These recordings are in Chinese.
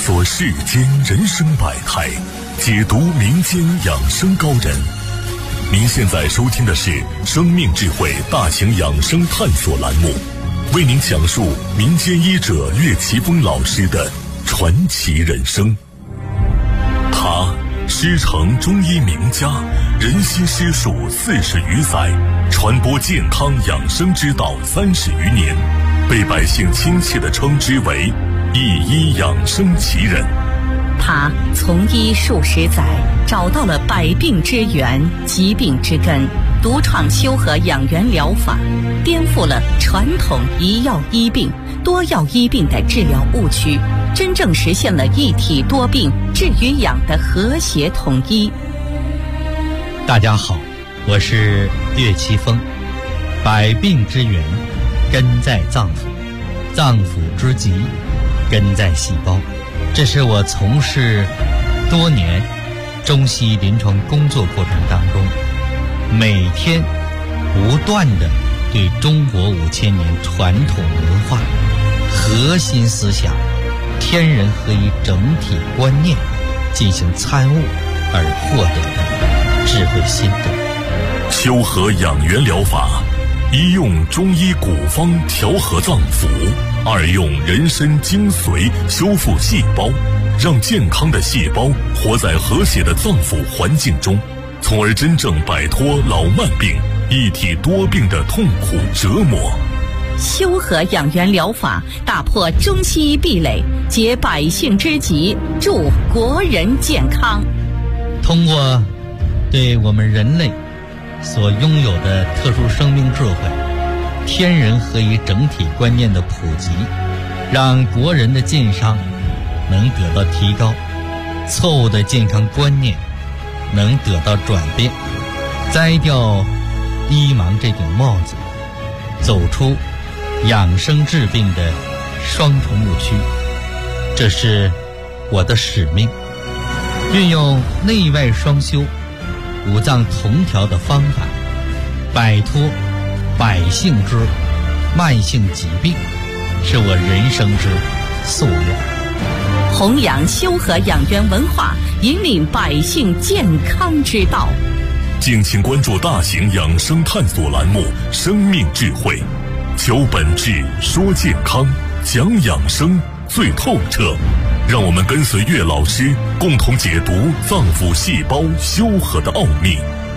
索世间人生百态，解读民间养生高人。您现在收听的是生命智慧大型养生探索栏目，为您讲述民间医者岳奇峰老师的传奇人生。他师承中医名家，仁心师术40余载，传播健康养生之道30余年，被百姓亲切地称之为一医养生奇人。 他从医数十载，找到了百病之源、疾病之根，独创修和养元疗法，颠覆了传统一药医病、多药医病的治疗误区，真正实现了一体多病治与养的和谐统一。 大家好，我是岳奇峰。百病之源根在脏腑，脏腑之疾根在细胞。这是我从事多年中西医临床工作过程当中，每天不断地对中国5000年传统文化核心思想天人合一整体观念进行参悟而获得的智慧心得。 修和养元疗法，一用中医古方调和脏腑，二用人参精髓修复细胞，让健康的细胞活在和谐的脏腑环境中，从而真正摆脱老慢病、一体多病的痛苦折磨。 修和养元疗法打破中西医壁垒，解百姓之急，助国人健康。 通过对我们人类所拥有的特殊生命智慧、天人合一整体观念的普及，让国人的健康能得到提高，错误的健康观念能得到转变，摘掉医盲这顶帽子，走出养生治病的双重误区。这是我的使命，运用内外双修、五脏同调的方法，摆脱百姓之慢性疾病，是我人生之夙愿。 弘扬修和养元文化，引领百姓健康之道。 敬请关注大型养生探索栏目《生命智慧》，求本质，说健康，讲养生最透彻。让我们跟随岳老师，共同解读脏腑细胞修和的奥秘。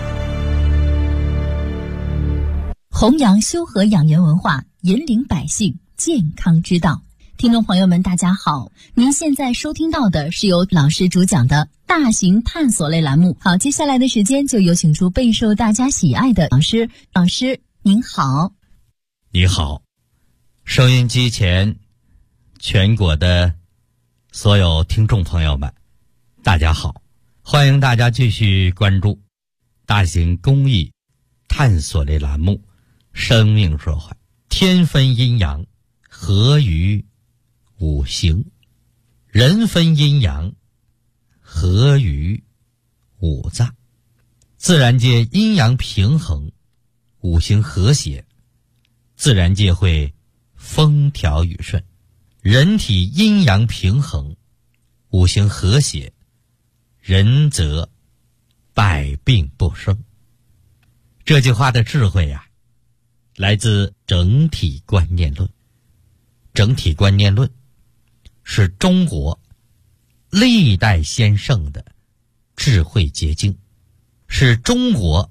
弘扬修和养元文化，引领百姓健康之道。听众朋友们，大家好，您现在收听到的是由老师主讲的大型探索类栏目。好，接下来的时间就有请出备受大家喜爱的老师。老师您好。 你好，收音机前全国的所有听众朋友们，大家好，欢迎大家继续关注大型公益探索类栏目《生命智慧》，天分阴阳，合于五行；人分阴阳，合于五脏。自然界阴阳平衡，五行和谐，自然界会风调雨顺。人体阴阳平衡，五行和谐，人则百病不生。这句话的智慧呀，来自整体观念论。整体观念论是中国历代先圣的智慧结晶，是中国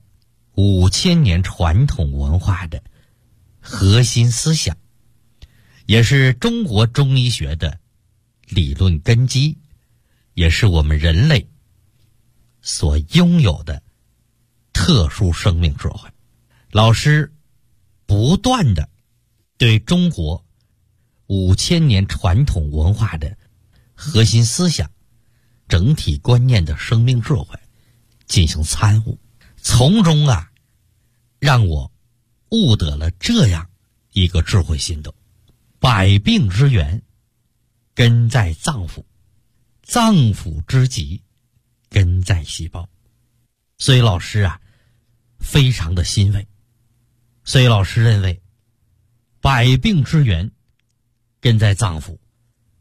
5000年传统文化的核心思想，也是中国中医学的理论根基，也是我们人类所拥有的特殊生命智慧。老师不断地对中国5000年传统文化的核心思想、整体观念的生命智慧进行参悟，从中让我悟得了这样一个智慧心得：百病之源根在脏腑，脏腑之疾根在细胞。所以老师非常的欣慰。所以老师认为，百病之源根在脏腑，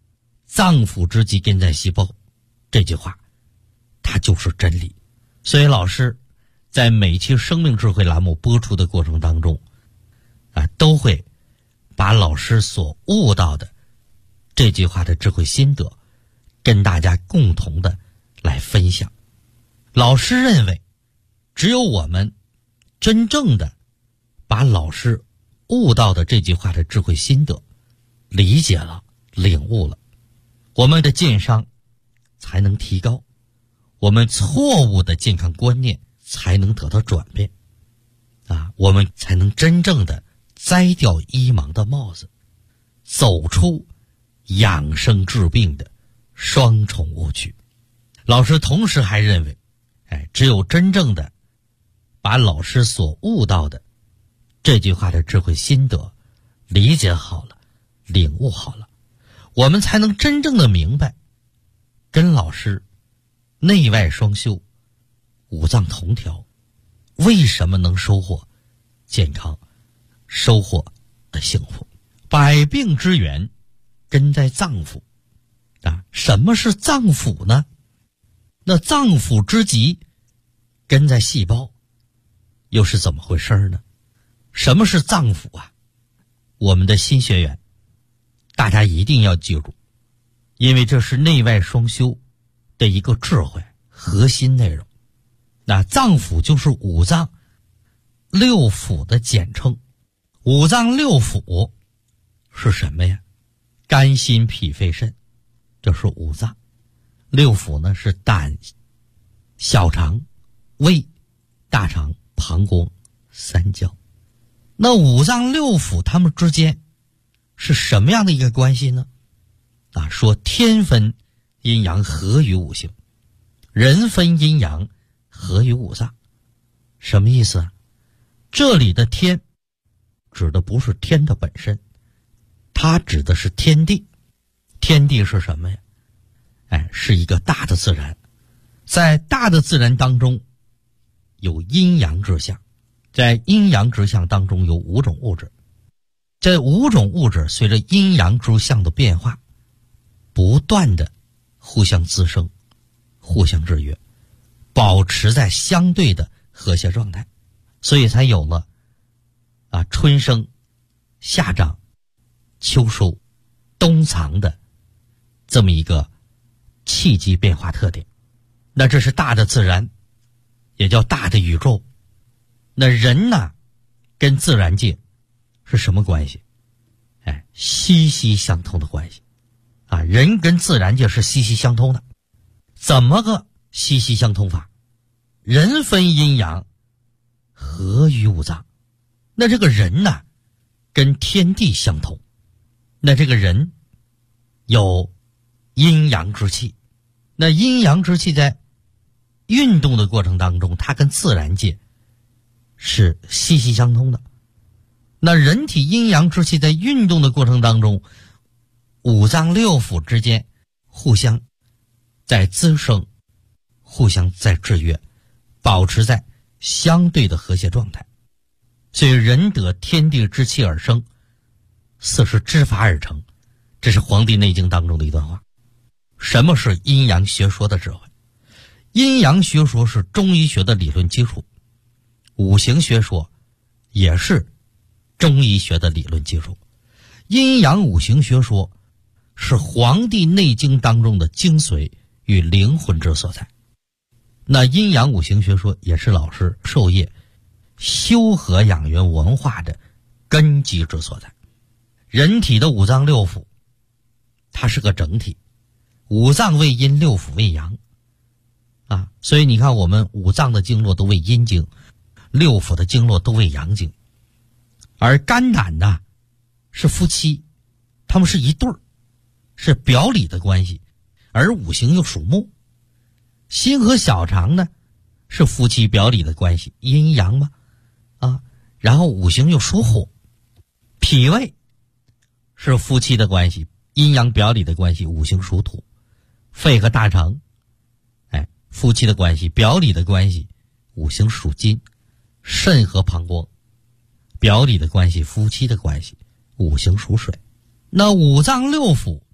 脏腑之疾根在细胞，这句话它就是真理。所以老师在每期生命智慧栏目播出的过程当中都会把老师所悟到的这句话的智慧心得跟大家共同的来分享。老师认为，只有我们真正的把老师悟到的这句话的智慧心得理解了、领悟了，我们的健商才能提高，我们错误的健康观念才能得到转变我们才能真正的摘掉医盲的帽子，走出养生治病的双重误区。老师同时还认为，只有真正的把老师所悟到的这句话的智慧心得理解好了、领悟好了，我们才能真正的明白跟老师内外双修、五脏同调为什么能收获健康、收获的幸福。百病之源根在脏腑什么是脏腑呢？那脏腑之疾根在细胞，又是怎么回事呢？什么是脏腑我们的新学员大家一定要记住，因为这是内外双修的一个智慧核心内容。那脏腑就是五脏六腑的简称。五脏六腑是什么呀？肝心脾肺肾，这是五脏。六腑呢是胆、小肠、胃、大肠、膀胱、三焦。那五脏六腑它们之间是什么样的一个关系呢？说天分阴阳合于五行，人分阴阳合于五脏。什么意思这里的天指的不是天的本身，它指的是天地。天地是什么呀？是一个大的自然。在大的自然当中有阴阳之象，在阴阳之象当中有五种物质。这五种物质随着阴阳之象的变化，不断的互相滋生、互相制约，保持在相对的和谐状态，所以才有了春生、夏长、秋收、冬藏的这么一个气机变化特点。那这是大的自然，也叫大的宇宙。那人呢，跟自然界是什么关系？息息相通的关系人跟自然界是息息相通的。怎么个息息相通法？人分阴阳合于五脏。那这个人呢，跟天地相同。那这个人有阴阳之气，那阴阳之气在运动的过程当中，它跟自然界是息息相通的。那人体阴阳之气在运动的过程当中，五脏六腑之间互相在滋生，互相在制约，保持在相对的和谐状态。所以人得天地之气而生，四时之法而成，这是《黄帝内经》当中的一段话。什么是阴阳学说的智慧？阴阳学说是中医学的理论基础，五行学说也是中医学的理论基础。阴阳五行学说是《黄帝内经》当中的精髓与灵魂之所在。那阴阳五行学说也是老师授业修和养元文化的根基之所在。人体的五脏六腑它是个整体，五脏为阴，六腑为阳所以你看我们五脏的经络都为阴经，六腑的经络都为阳经。而肝胆呢是夫妻，他们是一对儿，是表里的关系，而五行又属木。心和小肠呢是夫妻表里的关系，阴阳嘛然后五行又属火。脾胃是夫妻的关系，阴阳表里的关系，五行属土。肺和大肠夫妻的关系，表里的关系，五行属金。肾和膀胱表里的关系，夫妻的关系，五行属水。那五脏六腑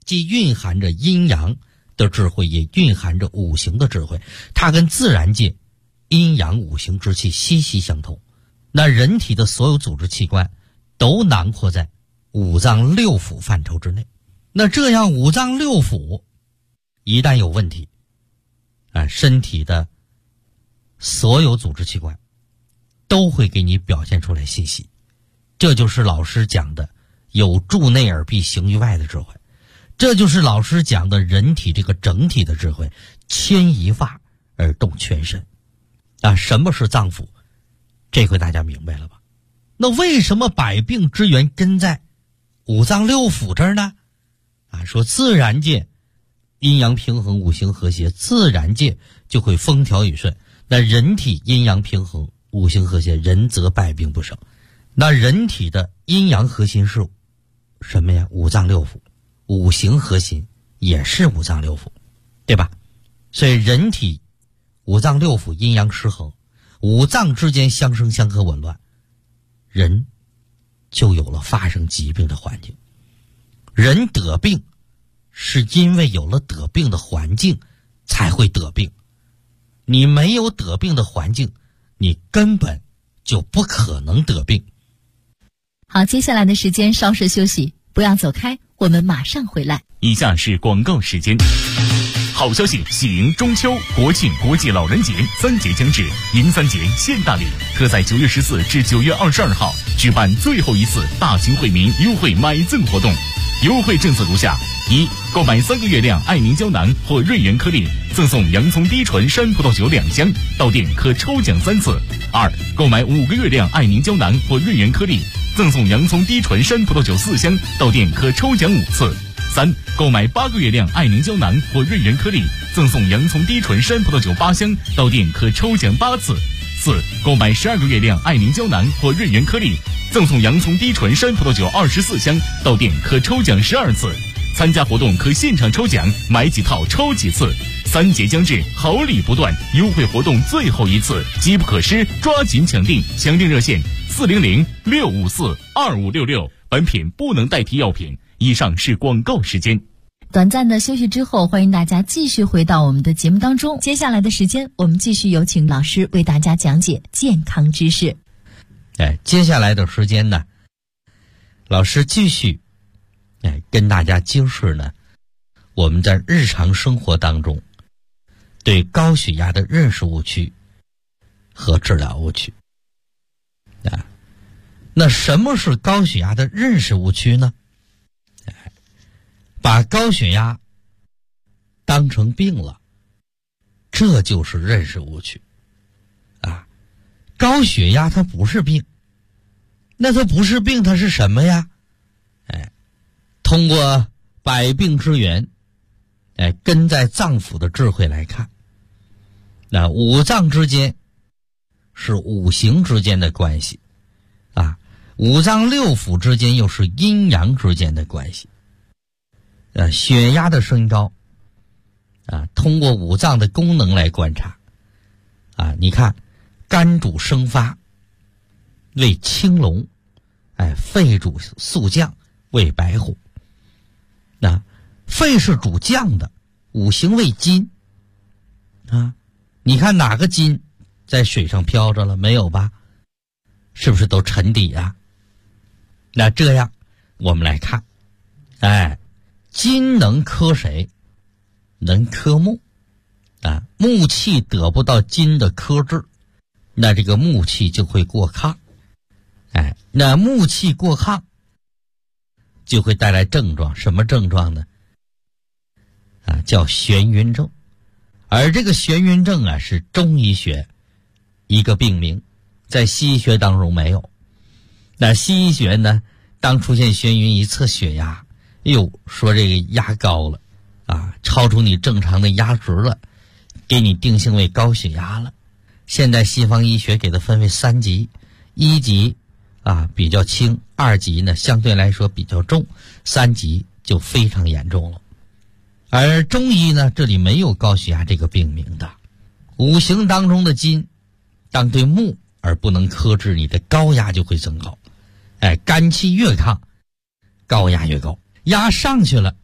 既蕴含着阴阳的智慧，也蕴含着五行的智慧，它跟自然界阴阳五行之气息息相通。那人体的所有组织器官都囊括在五脏六腑范畴之内。那这样五脏六腑一旦有问题，身体的所有组织器官都会给你表现出来信息。这就是老师讲的有助内而必行于外的智慧，这就是老师讲的人体这个整体的智慧，牵一发而动全身。什么是脏腑？这回大家明白了吧？那为什么百病之源根在五脏六腑这儿呢？说自然界阴阳平衡，五行和谐，自然界就会风调雨顺。那人体阴阳平衡，五行和谐，人则百病不生。那人体的阴阳核心是什么呀？五脏六腑。五行核心也是五脏六腑，对吧？所以人体五脏六腑阴阳失衡，五脏之间相生相克紊乱，人就有了发生疾病的环境。人得病是因为有了得病的环境才会得病，你没有得病的环境，你根本就不可能得病。 好，接下来的时间稍事休息，不要走开，我们马上回来。 以下是广告时间。好消息，喜迎中秋、国庆、国际老人节3节将至，迎3节献大礼，特在9月14至9月22号举办最后一次大型惠民优惠买赠活动。优惠政策如下：一、购买3个月亮爱凝胶囊或润元颗粒，赠送洋葱低醇山葡萄酒2箱，到店可抽奖3次。二、购买5个月亮爱凝胶囊或润元颗粒，赠送洋葱低醇山葡萄酒4箱，到店可抽奖5次。三、购买8个月亮爱凝胶囊或润元颗粒，赠送洋葱低醇山葡萄酒8箱，到店可抽奖8次。四、购买12个月亮爱凝胶囊或润元颗粒，赠送洋葱低醇山葡萄酒24箱，到店可抽奖12次。参加活动可现场抽奖，买几套抽几次。3节将至，好礼不断，优惠活动最后一次，机不可失，抓紧抢订！抢订热线400-654-2566。本品不能代替药品。以上是广告时间。 短暂的休息之后，欢迎大家继续回到我们的节目当中。接下来的时间，我们继续有请老师为大家讲解健康知识。 接下来的时间呢，老师继续跟大家揭示呢我们在日常生活当中对高血压的认识误区和治疗误区。那什么是高血压的认识误区呢？把高血压当成病了，这就是认识误区。高血压它不是病，那它不是病，它是什么呀？通过百病之源，根在脏腑的智慧来看，那五脏之间是五行之间的关系，五脏六腑之间又是阴阳之间的关系。血压的升高，通过五脏的功能来观察，你看，肝主生发，为青龙，肺主肃降，为白虎。肺是主降的，五行为金，你看哪个金在水上飘着了？没有吧？是不是都沉底啊？那这样我们来看，金能克谁？能克木，木气得不到金的克制，那这个木气就会过亢，那木气过亢就会带来症状，什么症状呢？叫眩晕症。而这个眩晕症是中医学一个病名，在西医学当中没有。那西医学呢，当出现眩晕一测血压，说这个压高了，超出你正常的压值了，给你定性为高血压了。现在西方医学给它分为3级，1级比较轻，2级呢相对来说比较重，3级就非常严重了。而中医呢，这里没有高血压这个病名的。五行当中的金当对木而不能克制，你的高压就会增高。肝气越亢，高压越高，压上去了，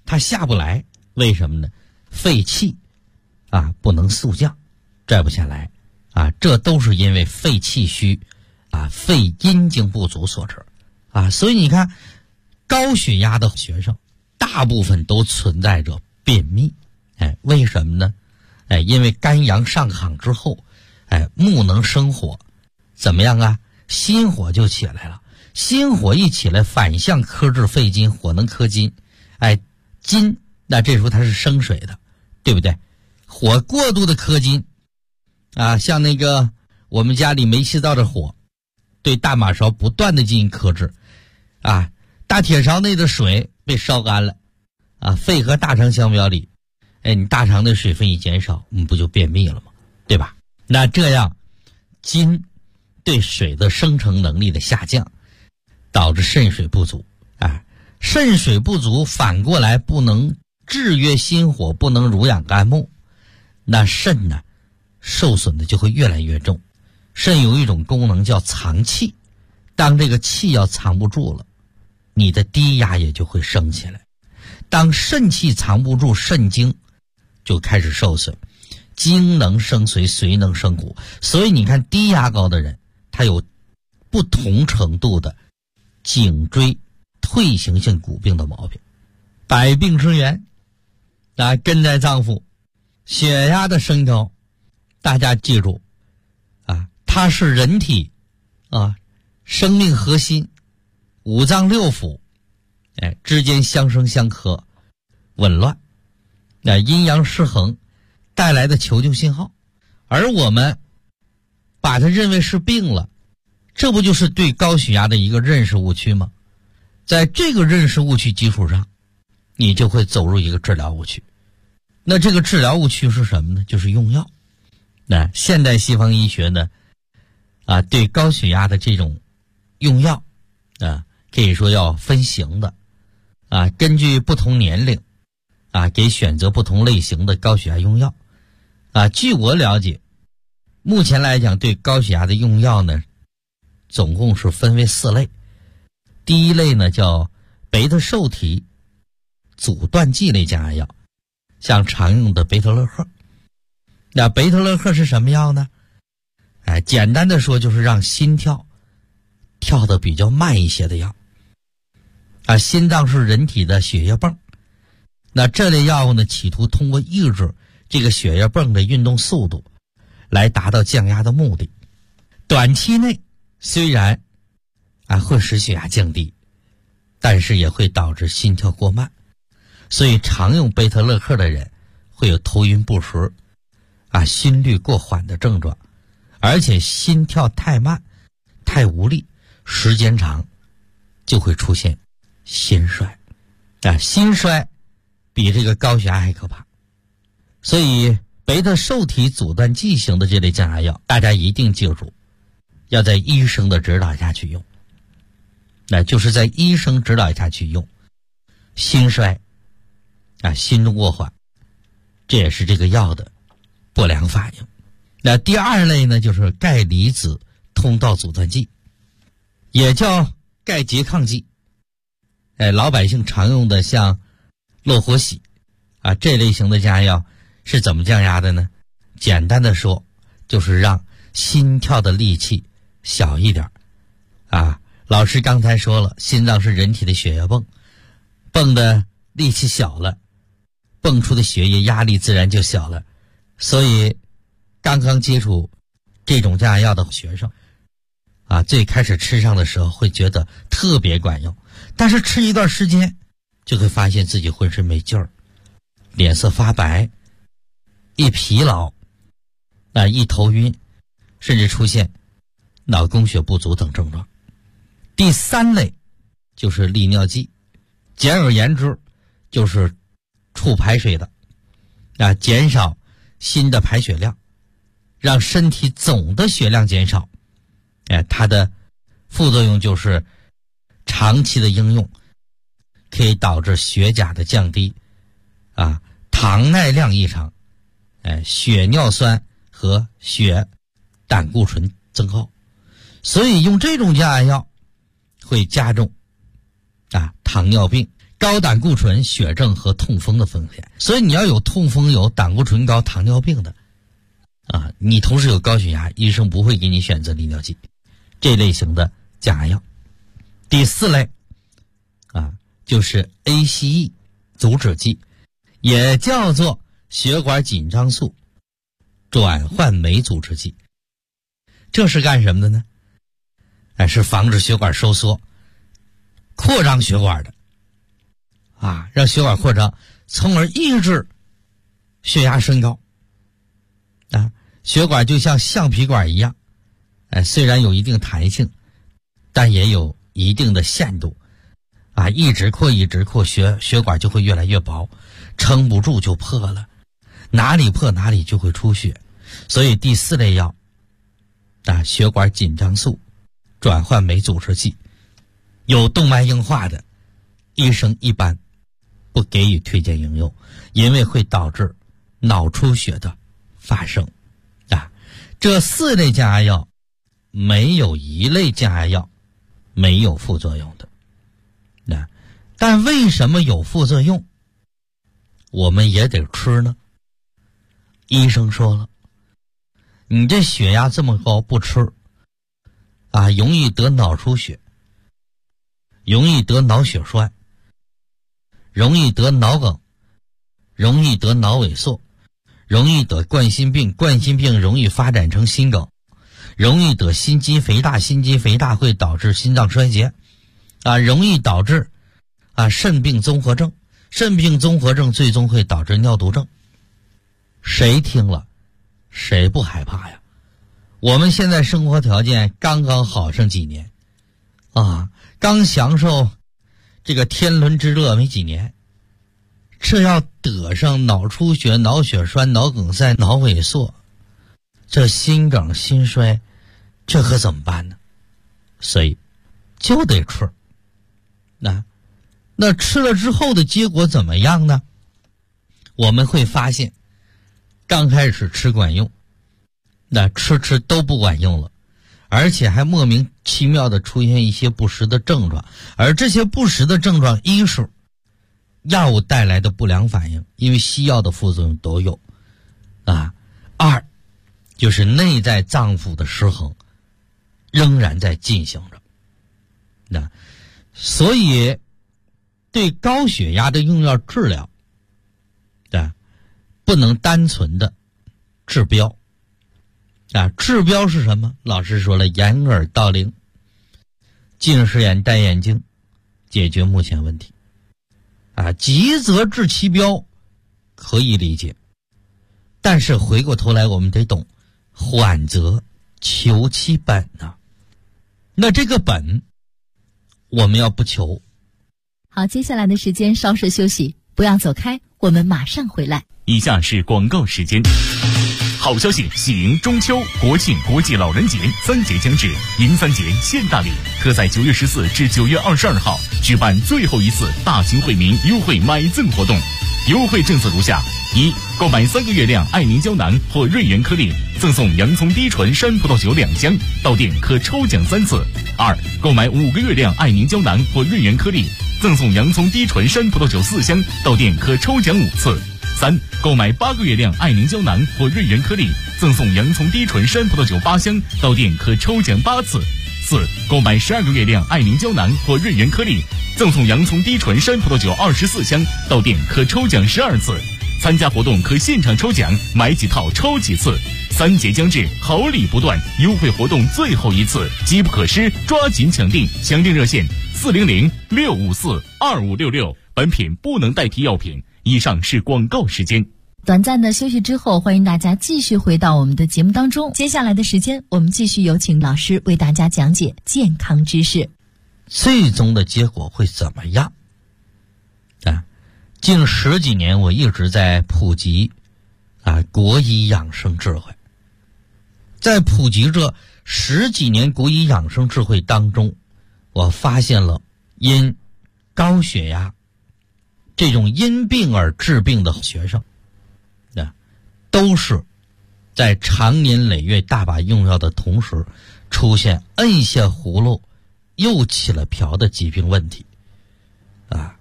它下不来，为什么呢？肺气啊不能速降，拽不下来啊，这都是因为肺气虚啊，肺阴经不足所致啊。所以你看，高血压的学生大部分都存在着便秘，为什么呢？因为肝阳上亢之后，木能生火，怎么样啊？心火就起来了，心火一起来，反向克制肺金，火能克金，金那这时候它是生水的，对不对？火过度的克金啊，像那个我们家里煤气灶的火，对大马勺不断的进行克制啊，大铁勺内的水被烧干了啊，肺和大肠相表里，你大肠的水分一减少，不就便秘了吗？对吧？那这样金对水的生成能力的下降，导致肾水不足啊，肾水不足反过来不能制约心火，不能濡养肝木，那肾呢受损的就会越来越重。肾有一种功能叫藏气，当这个气要藏不住了，你的低压也就会升起来。当肾气藏不住，肾精就开始受损，精能生髓，髓能生骨。所以你看低压高的人，他有不同程度的颈椎退行性骨病的毛病。百病之源根在脏腑。血压的升高，大家记住啊，它是人体啊生命核心五脏六腑之间相生相克，紊乱，阴阳失衡带来的求救信号，而我们把它认为是病了，这不就是对高血压的一个认识误区吗？在这个认识误区基础上，你就会走入一个治疗误区。那这个治疗误区是什么呢？就是用药。那现代西方医学呢对高血压的这种用药可以说要分型的根据不同年龄给选择不同类型的高血压用药据我了解，目前来讲对高血压的用药呢总共是分为4类。第一类呢叫贝塔受体阻断剂类降压药，像常用的贝特勒克。那贝特勒克是什么药呢？简单的说就是让心跳跳得比较慢一些的药心脏是人体的血液泵，那这类药物呢企图通过抑制这个血液泵的运动速度来达到降压的目的。短期内虽然会使血压降低，但是也会导致心跳过慢，所以常用贝特勒克的人会有头晕不实心率过缓的症状，而且心跳太慢太无力，时间长就会出现心衰心衰比这个高血压还可怕。所以贝塔受体阻断剂型的这类降压药，大家一定记住要在医生的指导下去用，那就是在医生指导下去用。心衰心动过缓，这也是这个药的不良反应。那第2类呢就是钙离子通道阻断剂，也叫钙拮抗剂。老百姓常用的像洛活喜这类型的降压药是怎么降压的呢？简单的说就是让心跳的力气小一点老师刚才说了，心脏是人体的血液泵，泵的力气小了，泵出的血液压力自然就小了。所以刚刚接触这种降压药的学生最开始吃上的时候会觉得特别管用，但是吃一段时间就会发现自己浑身没劲儿，脸色发白，一疲劳一头晕，甚至出现脑供血不足等症状。第3类就是利尿剂，简而言之就是促排水的减少心的排血量，让身体总的血量减少。它的副作用就是长期的应用可以导致血钾的降低糖耐量异常，血尿酸和血胆固醇增高。所以用这种降压药会加重糖尿病、 高胆固醇、血症和痛风的风险。所以你要有痛风、有胆固醇高、糖尿病的你同时有高血压，医生不会给你选择利尿剂这类型的降压药。第4类就是 ACE 阻止剂，也叫做血管紧张素转换酶阻滞剂。这是干什么的呢？是防止血管收缩、扩张血管的让血管扩张，从而抑制血压升高血管就像橡皮管一样虽然有一定弹性，但也有一定的限度一直扩血管就会越来越薄，撑不住就破了，哪里破哪里就会出血。所以第4类药血管紧张素转换酶阻滞剂，有动脉硬化的医生一般不给予推荐应用，因为会导致脑出血的发生这4类降压药没有一类降压药没有副作用的但为什么有副作用我们也得吃呢？医生说了，你这血压这么高不吃容易得脑出血，容易得脑血栓，容易得脑梗，容易得脑萎缩，容易得冠心病，冠心病容易发展成心梗，容易得心肌肥大，心肌肥大会导致心脏衰竭容易导致肾病综合症，肾病综合症最终会导致尿毒症。谁听了谁不害怕呀？我们现在生活条件刚刚好上几年刚享受这个天伦之乐没几年，这要得上脑出血、脑血栓、脑梗塞、脑萎缩，这心梗心衰，这可怎么办呢？所以就得吃那吃了之后的结果怎么样呢？我们会发现刚开始吃管用，吃都不管用了，而且还莫名其妙的出现一些不实的症状，而这些不实的症状，一是药物带来的不良反应，因为西药的副作用都有二就是内在脏腑的失衡仍然在进行着所以对高血压的用药治疗不能单纯的治标治标是什么？老师说了，掩耳盗铃，近视眼戴眼镜，解决目前问题急则治其标可以理解，但是回过头来我们得懂缓则求其本那这个本我们要不求。 好，接下来的时间稍事休息，不要走开，我们马上回来。 以下是广告时间。好消息，喜迎中秋、国庆、国际老人节3节将至，迎3节现大礼，特在9月14至9月22号举办最后一次大型惠民优惠买赠活动。优惠政策如下：一、购买3个月亮爱凝胶囊或瑞元颗粒，赠送洋葱低醇山葡萄酒2箱，到店可抽奖3次；二、购买5个月亮爱凝胶囊或瑞元颗粒，赠送洋葱低醇山葡萄酒4箱，到店可抽奖5次；三、购买8个月亮爱凝胶囊或瑞元颗粒，赠送洋葱低醇山葡萄酒8箱，到店可抽奖8次；四、购买12个月亮爱凝胶囊或瑞元颗粒，赠送洋葱低醇山葡萄酒24箱，到店可抽奖12次。参加活动可现场抽奖，买几套抽几次。3节将至，好礼不断，优惠活动最后一次，机不可失，抓紧抢订！抢订热线400-654-2566。本品不能代替药品。以上是广告时间。 短暂的休息之后，欢迎大家继续回到我们的节目当中。接下来的时间，我们继续有请老师为大家讲解健康知识。 最终的结果会怎么样？近10几年我一直在普及国医养生智慧。在普及这10几年国医养生智慧当中，我发现了因高血压这种因病而治病的学生都是在长年累月大把用药的同时，出现摁下葫芦又起了瓢的疾病问题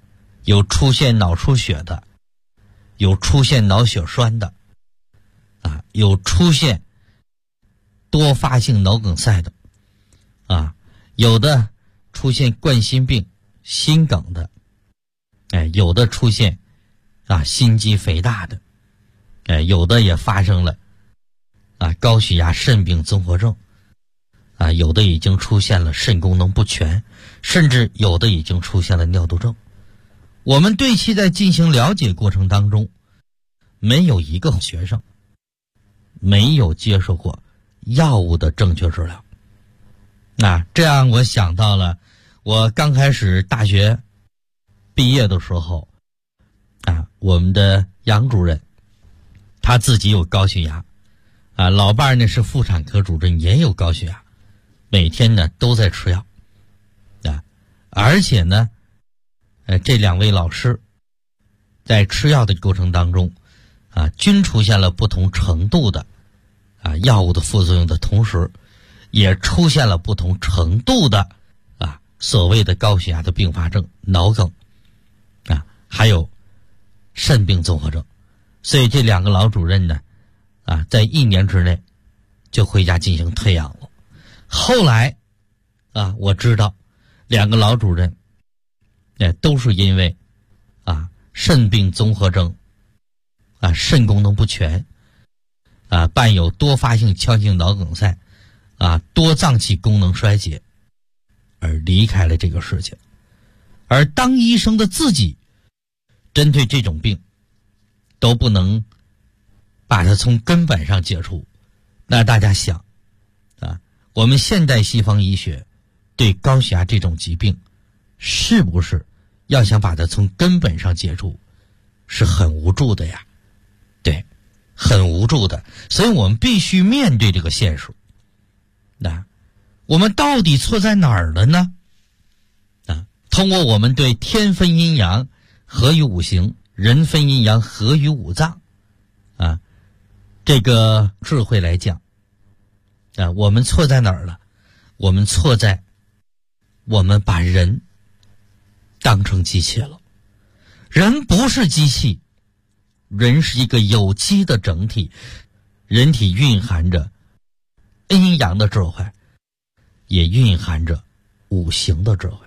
有出现脑出血的，有出现脑血栓的，有出现多发性脑梗塞的，有的出现冠心病、心梗的，有的出现心肌肥大的，有的也发生了高血压肾病综合症，有的已经出现了肾功能不全，甚至有的已经出现了尿毒症。我们对其在进行了解过程当中，没有一个学生没有接受过药物的正确治疗。这样我想到了我刚开始大学毕业的时候，我们的杨主任他自己有高血压，老伴儿呢是妇产科主任，也有高血压，每天呢都在吃药，而且呢这两位老师在吃药的过程当中均出现了不同程度的药物的副作用的同时，也出现了不同程度的所谓的高血压的并发症、脑梗还有肾病综合症。所以这两个老主任呢在1年之内就回家进行退养了。后来我知道两个老主任都是因为肾病综合征肾功能不全伴有多发性腔性脑梗塞多脏器功能衰竭而离开了这个世界。而当医生的自己针对这种病都不能把它从根本上解除，那大家想我们现代西方医学对高血压这种疾病是不是要想把它从根本上解除是很无助的呀？对，很无助的。所以我们必须面对这个现实。我们到底错在哪儿了呢？通过我们对天分阴阳合于五行，人分阴阳合于五脏这个智慧来讲我们错在哪儿了？我们错在我们把人当成机器了。人不是机器，人是一个有机的整体，人体蕴含着阴阳的智慧，也蕴含着五行的智慧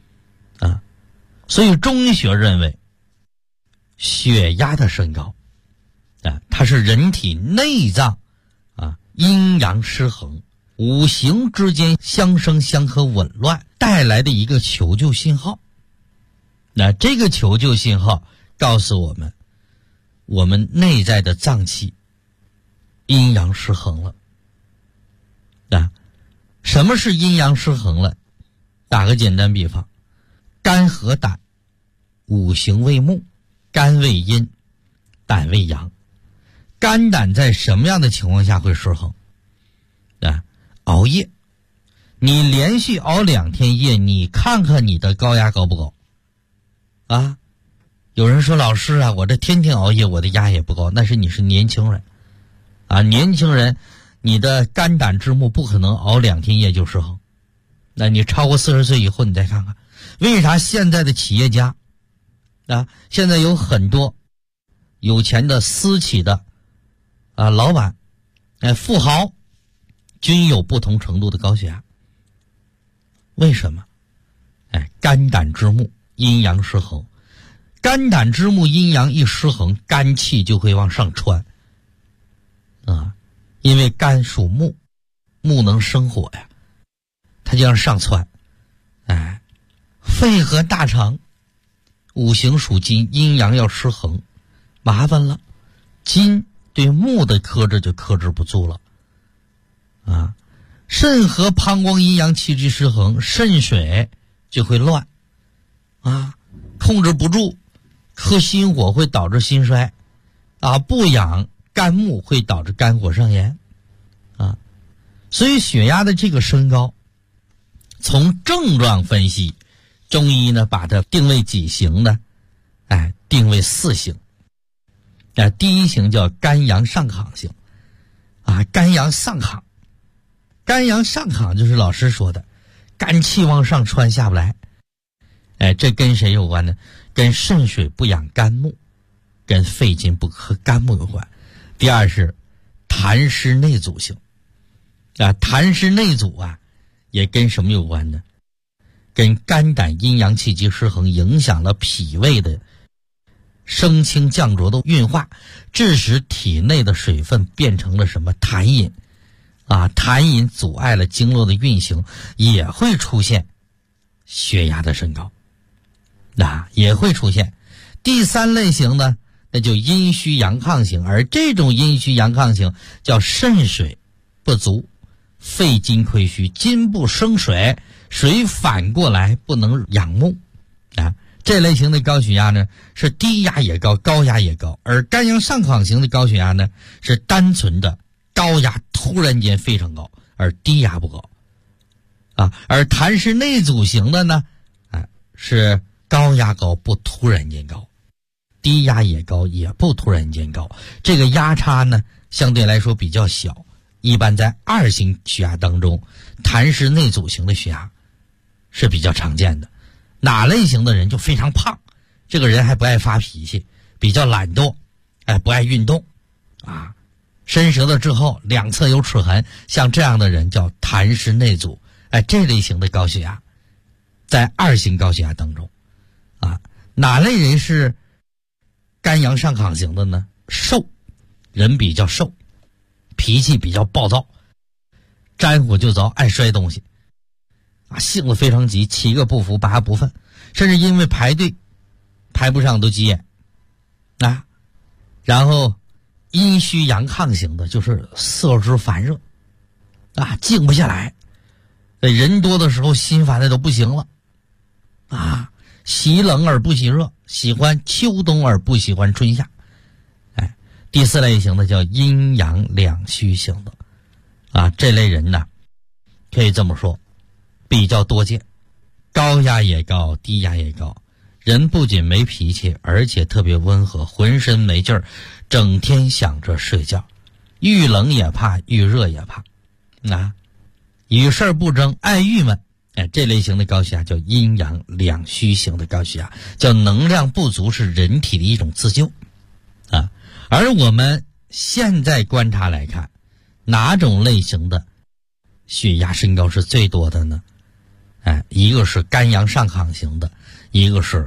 所以中医学认为血压的升高它是人体内脏阴阳失衡、五行之间相生相克紊乱带来的一个求救信号。这个求救信号告诉我们，我们内在的脏器阴阳失衡了。什么是阴阳失衡了？打个简单比方，肝和胆五行为木，肝为阴，胆为阳。肝胆在什么样的情况下会失衡？熬夜。你连续熬2天夜，你看看你的高压高不高有人说老师我这天天熬夜，我的压也不高。那是你是年轻人年轻人你的肝胆之木不可能熬2天夜就失衡。那你超过40岁以后你再看看，为啥现在的企业家现在有很多有钱的私企的老板富豪均有不同程度的高血压。为什么？肝胆之木阴阳失衡。肝胆之木阴阳一失衡，肝气就会往上窜因为肝属木，木能生火呀，它就让上窜。肺和大肠五行属金，阴阳要失衡，麻烦了。金对木的克制就克制不住了肾和膀胱阴阳气机失衡，肾水就会乱控制不住，克心火会导致心衰不养肝木会导致肝火上炎所以血压的这个升高，从症状分析，中医呢把它定为几型呢？定为4型。第一型叫肝阳上亢型肝阳上亢。肝阳上亢就是老师说的肝气往上窜下不来这跟谁有关呢？跟肾水不养肝木，跟肺经不和肝木有关。第二是痰湿内阻型痰湿内阻也跟什么有关呢？跟肝胆阴阳气机失衡，影响了脾胃的升清降浊的运化，致使体内的水分变成了什么痰饮痰饮阻碍了经络的运行，也会出现血压的升高也会出现。第三类型呢，那就阴虚阳亢型，而这种阴虚阳亢型叫肾水不足，肺经亏虚，筋不生水，水反过来不能养目这类型的高血压呢，是低压也高，高压也高。而肝阳上亢型的高血压呢，是单纯的高压突然间非常高，而低压不高而痰湿内阻型的呢是高压高不突然间高，低压也高也不突然间高，这个压差呢相对来说比较小。一般在2型血压当中，痰湿内阻型的血压是比较常见的。哪类型的人就非常胖，这个人还不爱发脾气，比较懒惰不爱运动伸舌头之后两侧有齿痕，像这样的人叫痰湿内阻这类型的高血压在2型高血压当中哪类人是肝阳上亢型的呢？瘦，人比较瘦，脾气比较暴躁，沾火就着，爱摔东西性子非常急，7个不服8个不忿，甚至因为排队排不上都急眼然后阴虚阳亢型的就是色之烦热静不下来，人多的时候心烦的都不行了喜冷而不喜热，喜欢秋冬而不喜欢春夏第4类型的叫阴阳两虚型的这类人呢，可以这么说比较多见，高压也高，低压也高，人不仅没脾气，而且特别温和，浑身没劲儿，整天想着睡觉，遇冷也怕，遇热也怕与事儿不争，爱郁闷这类型的高血压叫阴阳两虚型的高血压，叫能量不足是人体的一种自救而我们现在观察来看，哪种类型的血压升高是最多的呢？一个是肝阳上亢型的，一个是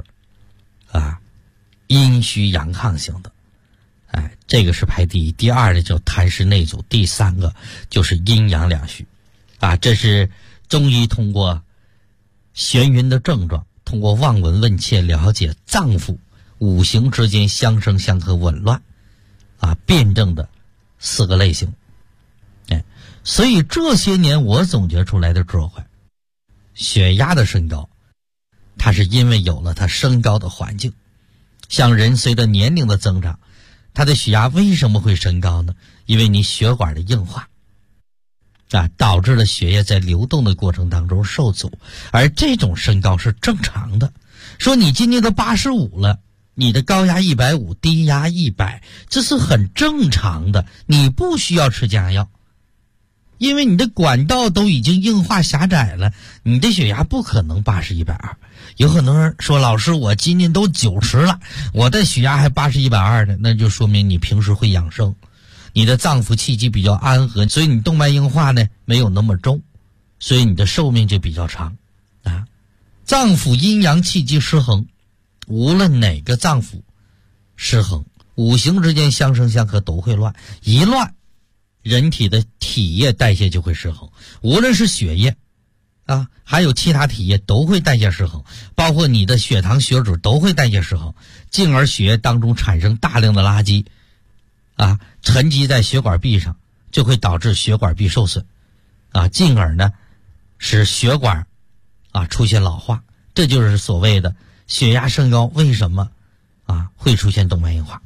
阴虚阳亢型的这个是排第一。第二呢叫痰湿内阻，第3个就是阴阳两虚这是中医通过眩晕的症状，通过望闻问切了解脏腑五行之间相生相克紊乱辩证的4个类型所以这些年我总结出来的智慧，血压的升高它是因为有了它升高的环境。像人随着年龄的增长，它的血压为什么会升高呢？因为你血管的硬化导致了血液在流动的过程当中受阻，而这种升高是正常的。说你今年都85了，你的高压150，低压100，这是很正常的，你不需要吃降压药，因为你的管道都已经硬化狭窄了，你的血压不可能80、120。有很多人说，老师我今年都90了，我的血压还80、120的，那就说明你平时会养生，你的脏腑气机比较安和，所以你动脉硬化呢没有那么重，所以你的寿命就比较长脏腑阴阳气机失衡，无论哪个脏腑失衡，五行之间相生相克都会乱，一乱人体的体液代谢就会失衡，无论是血液还有其他体液都会代谢失衡，包括你的血糖血脂都会代谢失衡，进而血液当中产生大量的垃圾沉积在血管壁上，就会导致血管壁受损进而呢使血管出现老化。这就是所谓的血压升高为什么会出现动脉硬化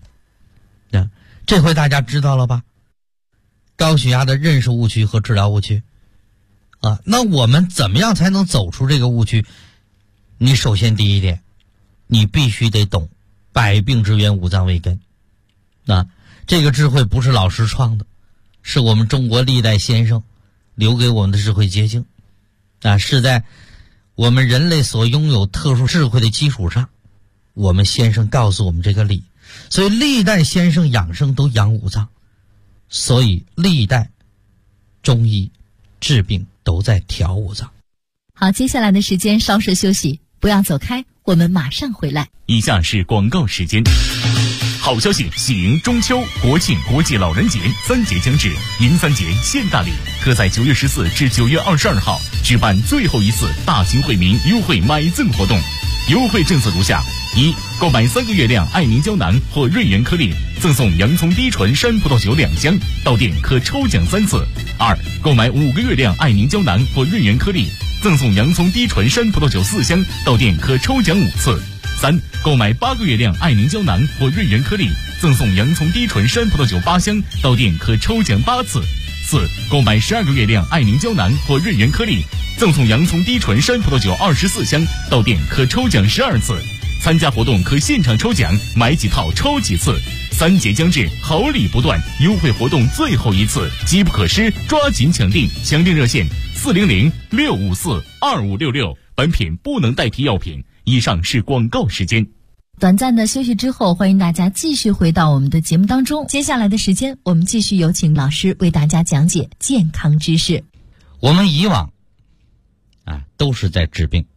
这回大家知道了吧？高血压的认识误区和治疗误区那我们怎么样才能走出这个误区？你首先第一点，你必须得懂百病之源，五脏为根这个智慧不是老师创的，是我们中国历代先生留给我们的智慧结晶是在我们人类所拥有特殊智慧的基础上，我们先生告诉我们这个理，所以历代先生养生都养五脏，所以历代中医治病都在调五脏。 好，接下来的时间稍事休息，不要走开，我们马上回来。 以下是广告时间。好消息，喜迎中秋、国庆、国际老人节3节将至，迎3节献大礼，特在9月14至9月22号举办最后一次大型惠民优惠买赠活动。优惠政策如下：一、购买3个月亮爱凝胶囊或瑞元颗粒，赠送洋葱低醇山葡萄酒2箱，到店可抽奖3次；二、购买5个月亮爱凝胶囊或瑞元颗粒，赠送洋葱低醇山葡萄酒4箱，到店可抽奖5次；三、购买8个月亮爱凝胶囊或瑞元颗粒，赠送洋葱低醇山葡萄酒8箱，到店可抽奖8次；四、购买12个月亮爱凝胶囊或瑞元颗粒，赠送洋葱低醇山葡萄酒24箱，到店可抽奖12次。参加活动可现场抽奖，买几套抽几次。3节将至，好礼不断，优惠活动最后一次，机不可失，抓紧抢订！抢订热线400-654-2566。本品不能代替药品。以上是广告时间。 短暂的休息之后，欢迎大家继续回到我们的节目当中。接下来的时间，我们继续有请老师为大家讲解健康知识。 我们以往都是在治病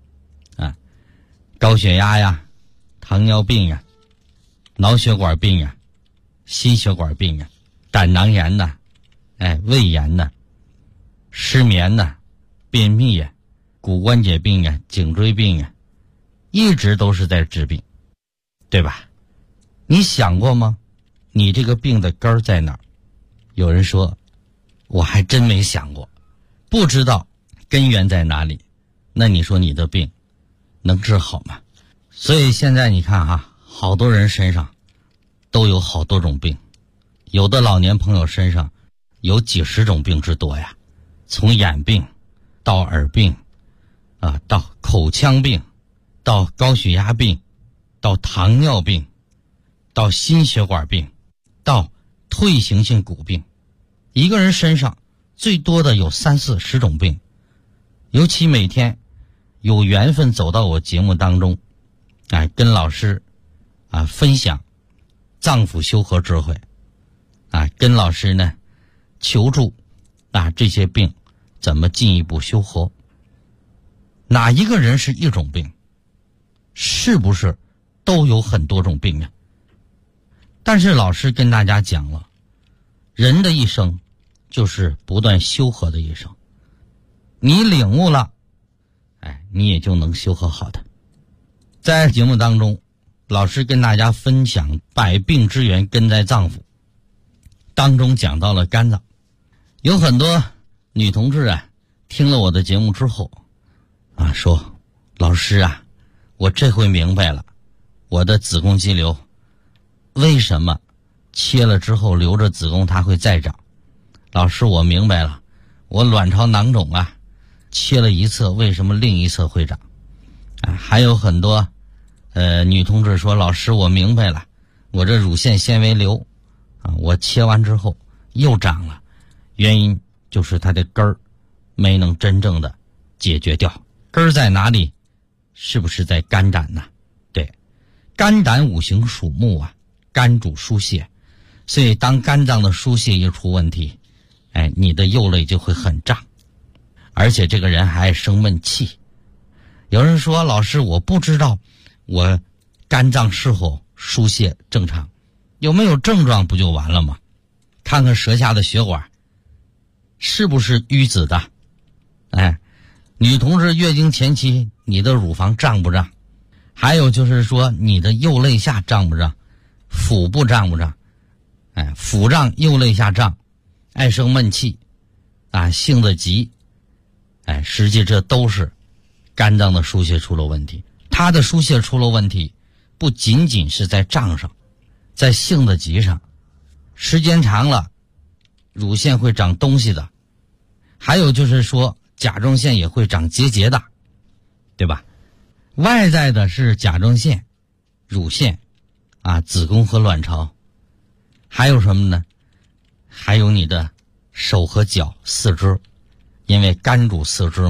高血压呀、糖尿病呀、脑血管病呀、心血管病呀、胆囊炎呐、胃炎呐、失眠呐、便秘呀、骨关节病呀、颈椎病呀，一直都是在治病，对吧？你想过吗？你这个病的根儿在哪儿？有人说，我还真没想过，不知道根源在哪里。那你说你的病能治好吗？所以现在你看好多人身上都有好多种病，有的老年朋友身上有几十种病之多呀，从眼病到耳病到口腔病，到高血压病，到糖尿病，到心血管病，到退行性骨病。一个人身上最多的有30-40种病。尤其每天有缘分走到我节目当中跟老师分享脏腑修合智慧跟老师呢求助这些病怎么进一步修合。哪一个人是一种病？是不是都有很多种病呢？但是老师跟大家讲了，人的一生就是不断修合的一生，你领悟了你也就能修合好的。在节目当中，老师跟大家分享百病之源根在脏腑，当中讲到了肝脏。有很多女同志听了我的节目之后说，老师我这回明白了，我的子宫肌瘤为什么切了之后留着子宫它会再长。老师，我明白了，我卵巢囊肿切了一侧为什么另一侧会长。还有很多女同志说，老师我明白了，我这乳腺纤维瘤我切完之后又长了，原因就是它的根儿没能真正的解决掉。根儿在哪里？是不是在肝胆呢？对，肝胆五行属木肝主疏泄，所以当肝脏的疏泄一出问题你的右肋就会很胀，而且这个人还爱生闷气。有人说，老师我不知道我肝脏是否疏泄正常，有没有症状不就完了吗？看看舌下的血管是不是淤紫的。女同志月经前期你的乳房胀不胀？还有就是说你的右肋下胀不胀？腹部胀不胀？腹胀右肋下胀，爱生闷气性子急实际这都是肝脏的疏泄出了问题。它的疏泄出了问题不仅仅是在胀上，在性子急上，时间长了乳腺会长东西的。还有就是说甲状腺也会长结节的，对吧？外在的是甲状腺、乳腺子宫和卵巢。还有什么呢？还有你的手和脚、四肢，因为肝主四肢嘛，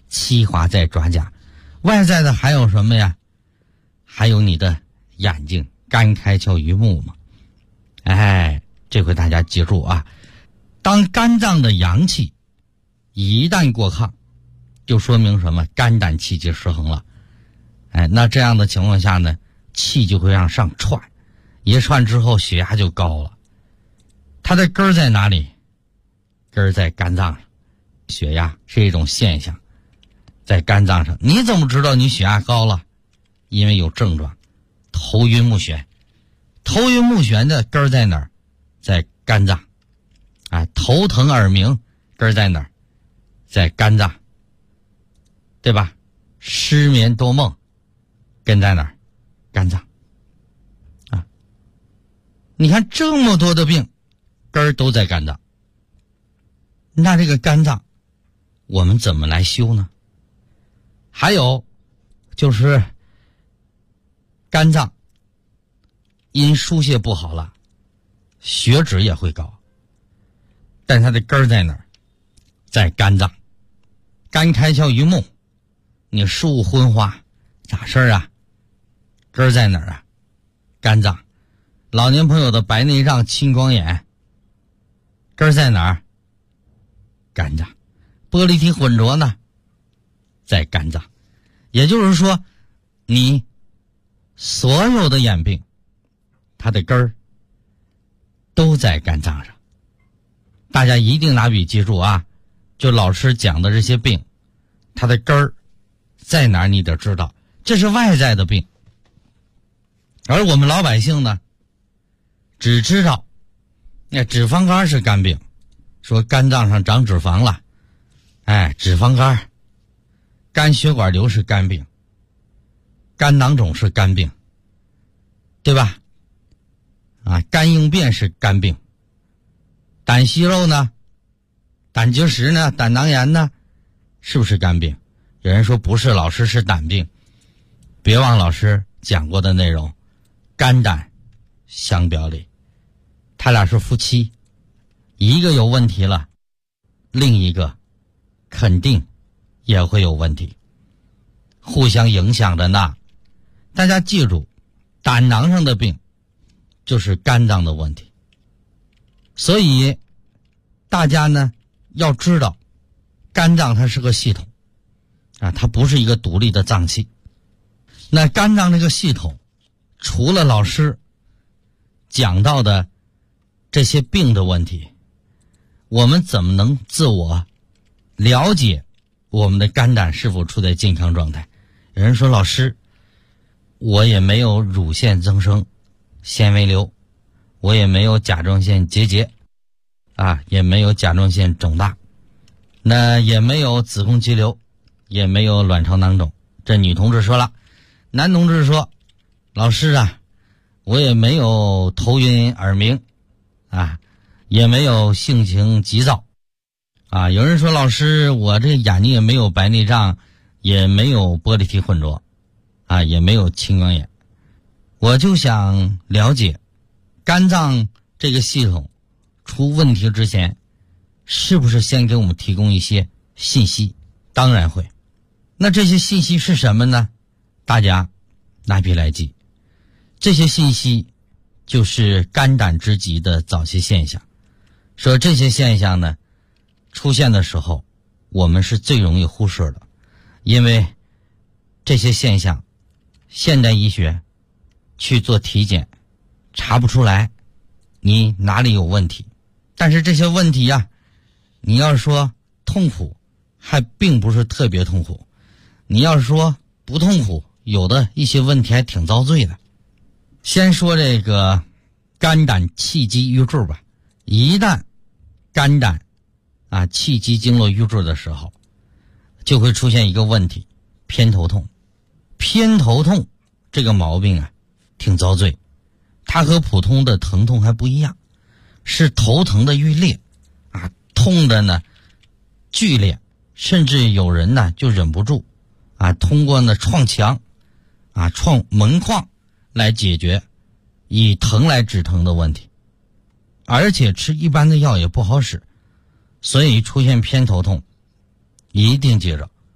气滑在爪甲。外在的还有什么呀？还有你的眼睛，肝开窍于目嘛。哎，这回大家记住啊，当肝脏的阳气一旦过亢，就说明什么？肝胆气机失衡了。哎，那这样的情况下呢，气就会让上窜，一窜之后血压就高了。它的根儿在哪里？根儿在肝脏上。血压是一种现象，在肝脏上。你怎么知道你血压高了？因为有症状，头晕目眩。头晕目眩的根儿在哪儿？在肝脏。啊，头疼耳鸣根儿在哪儿？在肝脏，对吧？失眠多梦根在哪儿？肝脏。啊，你看这么多的病，根儿都在肝脏。那这个肝脏我们怎么来修呢？还有就是肝脏因疏泄不好了，血脂也会高，但它的根儿在哪儿？在肝脏。肝开窍于目，你视物昏花咋事儿啊？根儿在哪儿啊？肝脏。老年朋友的白内障、青光眼，根儿在哪儿？肝脏。玻璃体混浊呢，在肝脏。也就是说，你所有的眼病，它的根儿都在肝脏上。大家一定拿笔记住啊，就老师讲的这些病，它的根儿在哪儿你得知道，这是外在的病。而我们老百姓呢，只知道那脂肪肝是肝病，说肝脏上长脂肪了，哎，脂肪肝。肝血管瘤是肝病，肝囊肿是肝病，对吧？啊，肝硬变是肝病，胆息肉呢，胆结石呢，胆囊炎呢，是不是肝病？有人说不是，老师是胆病。别忘老师讲过的内容，肝胆相表里，他俩是夫妻，一个有问题了，另一个肯定也会有问题，互相影响着呢。大家记住，胆囊上的病就是肝脏的问题。所以大家呢要知道，肝脏它是个系统啊，它不是一个独立的脏器。那肝脏这个系统，除了老师讲到的这些病的问题，我们怎么能自我了解我们的肝胆是否处在健康状态？有人说，老师，我也没有乳腺增生、纤维瘤，我也没有甲状腺结节啊，也没有甲状腺肿大，那也没有子宫肌瘤，也没有卵巢囊肿。这女同志说了。男同志说，老师啊，我也没有头晕耳鸣啊，也没有性情急躁啊。有人说，老师，我这眼睛也没有白内障，也没有玻璃体混浊啊，也没有青光眼。我就想了解，肝脏这个系统出问题之前，是不是先给我们提供一些信息？当然会。那这些信息是什么呢？大家拿笔来记，这些信息就是肝胆之疾的早期现象。说这些现象呢出现的时候，我们是最容易忽视的，因为这些现象现代医学去做体检查不出来你哪里有问题。但是这些问题啊，你要说痛苦还并不是特别痛苦，你要说不痛苦，有的一些问题还挺遭罪的。先说这个肝胆气机瘀滞吧。一旦肝胆啊气机经络瘀滞的时候，就会出现一个问题，偏头痛。偏头痛这个毛病啊挺遭罪，它和普通的疼痛还不一样，是头疼的欲裂啊，痛的呢剧烈，甚至有人呢就忍不住啊，通过呢撞墙啊撞门框来解决，以疼来止疼的问题。而且吃一般的药也不好使，所以出现偏头痛一定记着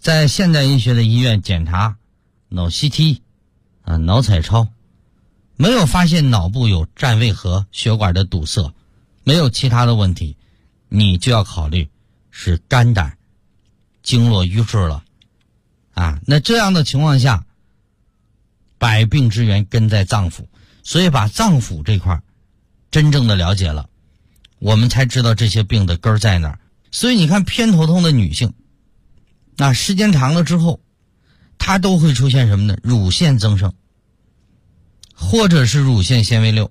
在现代医学的医院检查脑 CT 脑彩超，没有发现脑部有占位和血管的堵塞，没有其他的问题，你就要考虑是肝胆经络瘀滞了那这样的情况下，百病之源根在脏腑，所以把脏腑这块真正的了解了，我们才知道这些病的根在哪儿。所以你看偏头痛的女性时间长了之后，它都会出现什么呢？乳腺增生，或者是乳腺纤维瘤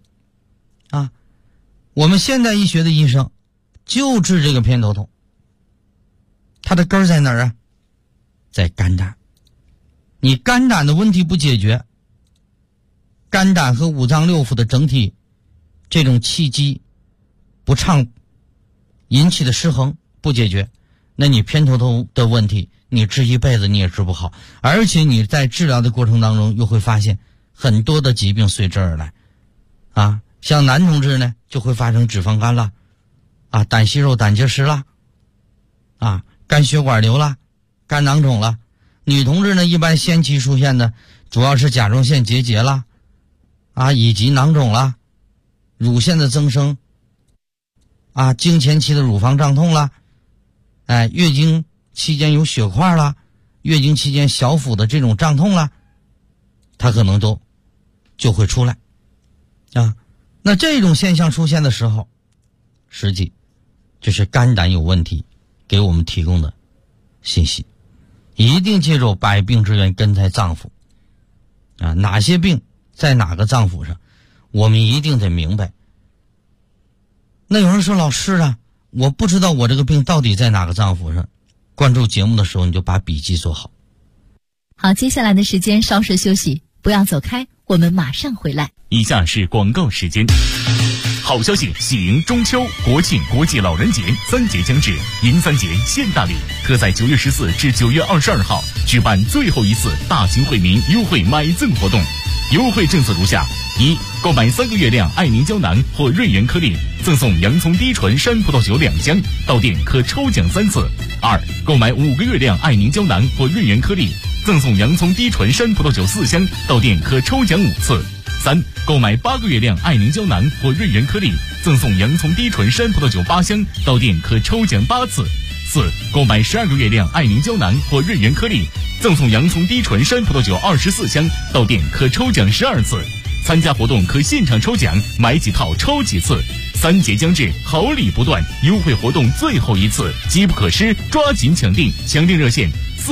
我们现代医学的医生就治这个偏头痛，它的根在哪儿在肝胆。你肝胆的问题不解决，肝胆和五脏六腑的整体这种气机不畅引起的失衡不解决，那你偏头痛的问题你治一辈子你也治不好，而且你在治疗的过程当中又会发现很多的疾病随之而来像男同志呢就会发生脂肪肝了胆息肉胆结石了肝血管瘤了，肝囊肿了。女同志呢一般先期出现的主要是甲状腺结节了以及囊肿了，乳腺的增生经前期的乳房胀痛了月经期间有血块了，月经期间小腹的这种胀痛了，它可能就会出来那这种现象出现的时候，实际就是肝胆有问题给我们提供的信息。一定记住百病之源根在脏腑哪些病在哪个脏腑上，我们一定得明白。那有人说老师我不知道我这个病到底在哪个脏腑上，关注节目的时候你就把笔记做好。 好，接下来的时间稍事休息，不要走开，我们马上回来。 以下是广告时间。好消息，喜迎中秋、国庆、国际老人节3节将至，迎3节献大礼，特在9月14至9月22号举办最后一次大型惠民优惠买赠活动。优惠政策如下：一、购买3个月亮爱凝胶囊或瑞元颗粒，赠送洋葱低醇山葡萄酒2箱，到店可抽奖3次；二、购买5个月亮爱凝胶囊或瑞元颗粒，赠送洋葱低醇山葡萄酒4箱，到店可抽奖5次；三、购买8个月亮爱凝胶囊或瑞元颗粒，赠送洋葱低醇山葡萄酒8箱，到店可抽奖8次；四、购买12个月亮爱凝胶囊或瑞元颗粒，赠送洋葱低醇山葡萄酒24箱，到店可抽奖12次。参加活动可现场抽奖，买几套抽几次。3节将至，好礼不断，优惠活动最后一次，机不可失，抓紧抢订！抢订热线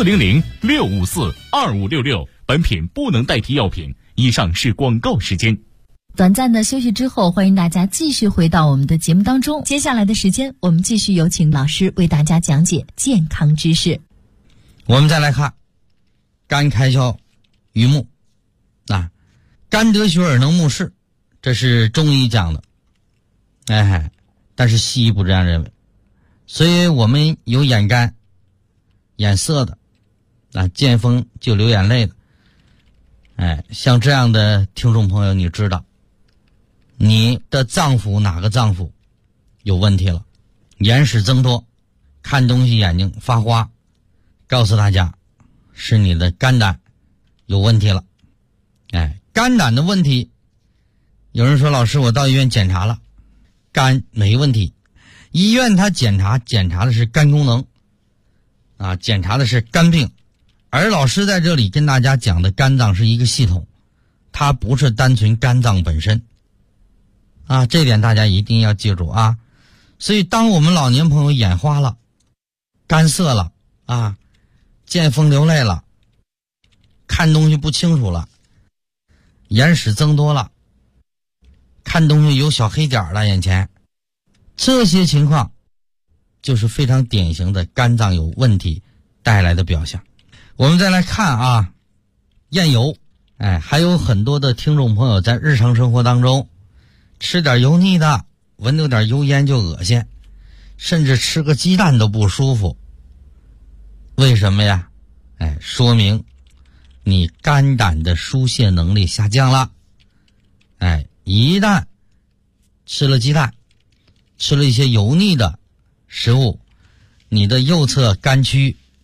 400-654-2566。本品不能代替药品。以上是广告时间。 短暂的休息之后，欢迎大家继续回到我们的节目当中。接下来的时间，我们继续有请老师为大家讲解健康知识。 我们再来看肝开窍于目肝得血而能目视，这是中医讲的但是西医不这样认为。所以我们有眼干眼涩的见风就流眼泪的像这样的听众朋友，你知道你的脏腑哪个脏腑有问题了，眼屎增多，看东西眼睛发花，告诉大家是你的肝胆有问题了。肝胆的问题，有人说老师我到医院检查了，肝没问题。医院他检查的是肝功能检查的是肝病，而老师在这里跟大家讲的肝脏是一个系统，它不是单纯肝脏本身这点大家一定要记住所以当我们老年朋友眼花了，干涩了见风流泪了，看东西不清楚了，眼屎增多了，看东西有小黑点了眼前，这些情况就是非常典型的肝脏有问题带来的表象。我们再来看厌油还有很多的听众朋友在日常生活当中吃点油腻的，闻到点油烟就恶心，甚至吃个鸡蛋都不舒服。为什么呀？说明你肝胆的疏泄能力下降了。一旦吃了鸡蛋，吃了一些油腻的食物，你的右侧肝区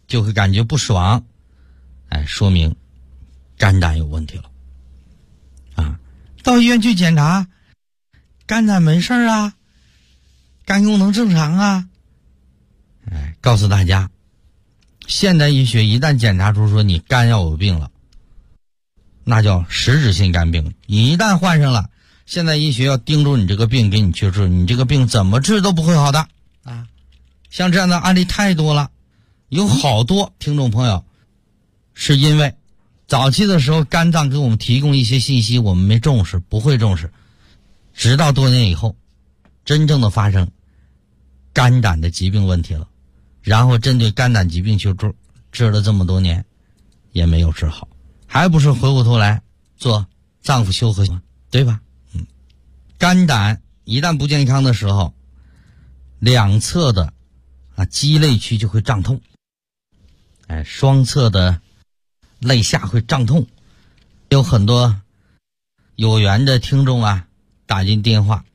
就会感觉不爽，说明肝胆有问题了啊。到医院去检查，肝胆没事啊，肝功能正常啊。告诉大家，现代医学一旦检查出说你肝要有病了，那叫实质性肝病。一旦患上了，现代医学要盯住你这个病，给你去治，你这个病怎么治都不会好的啊！像这样的案例太多了，有好多听众朋友是因为早期的时候肝脏给我们提供一些信息，我们没重视，不会重视，直到多年以后真正的发生肝胆的疾病问题了，然后针对肝胆疾病去治了这么多年也没有治好，还不是回过头来做脏腑修和，对吧？肝胆一旦不健康的时候，两侧的肌肋区就会胀痛，双侧的肋下会胀痛。有很多有缘的听众啊打进电话，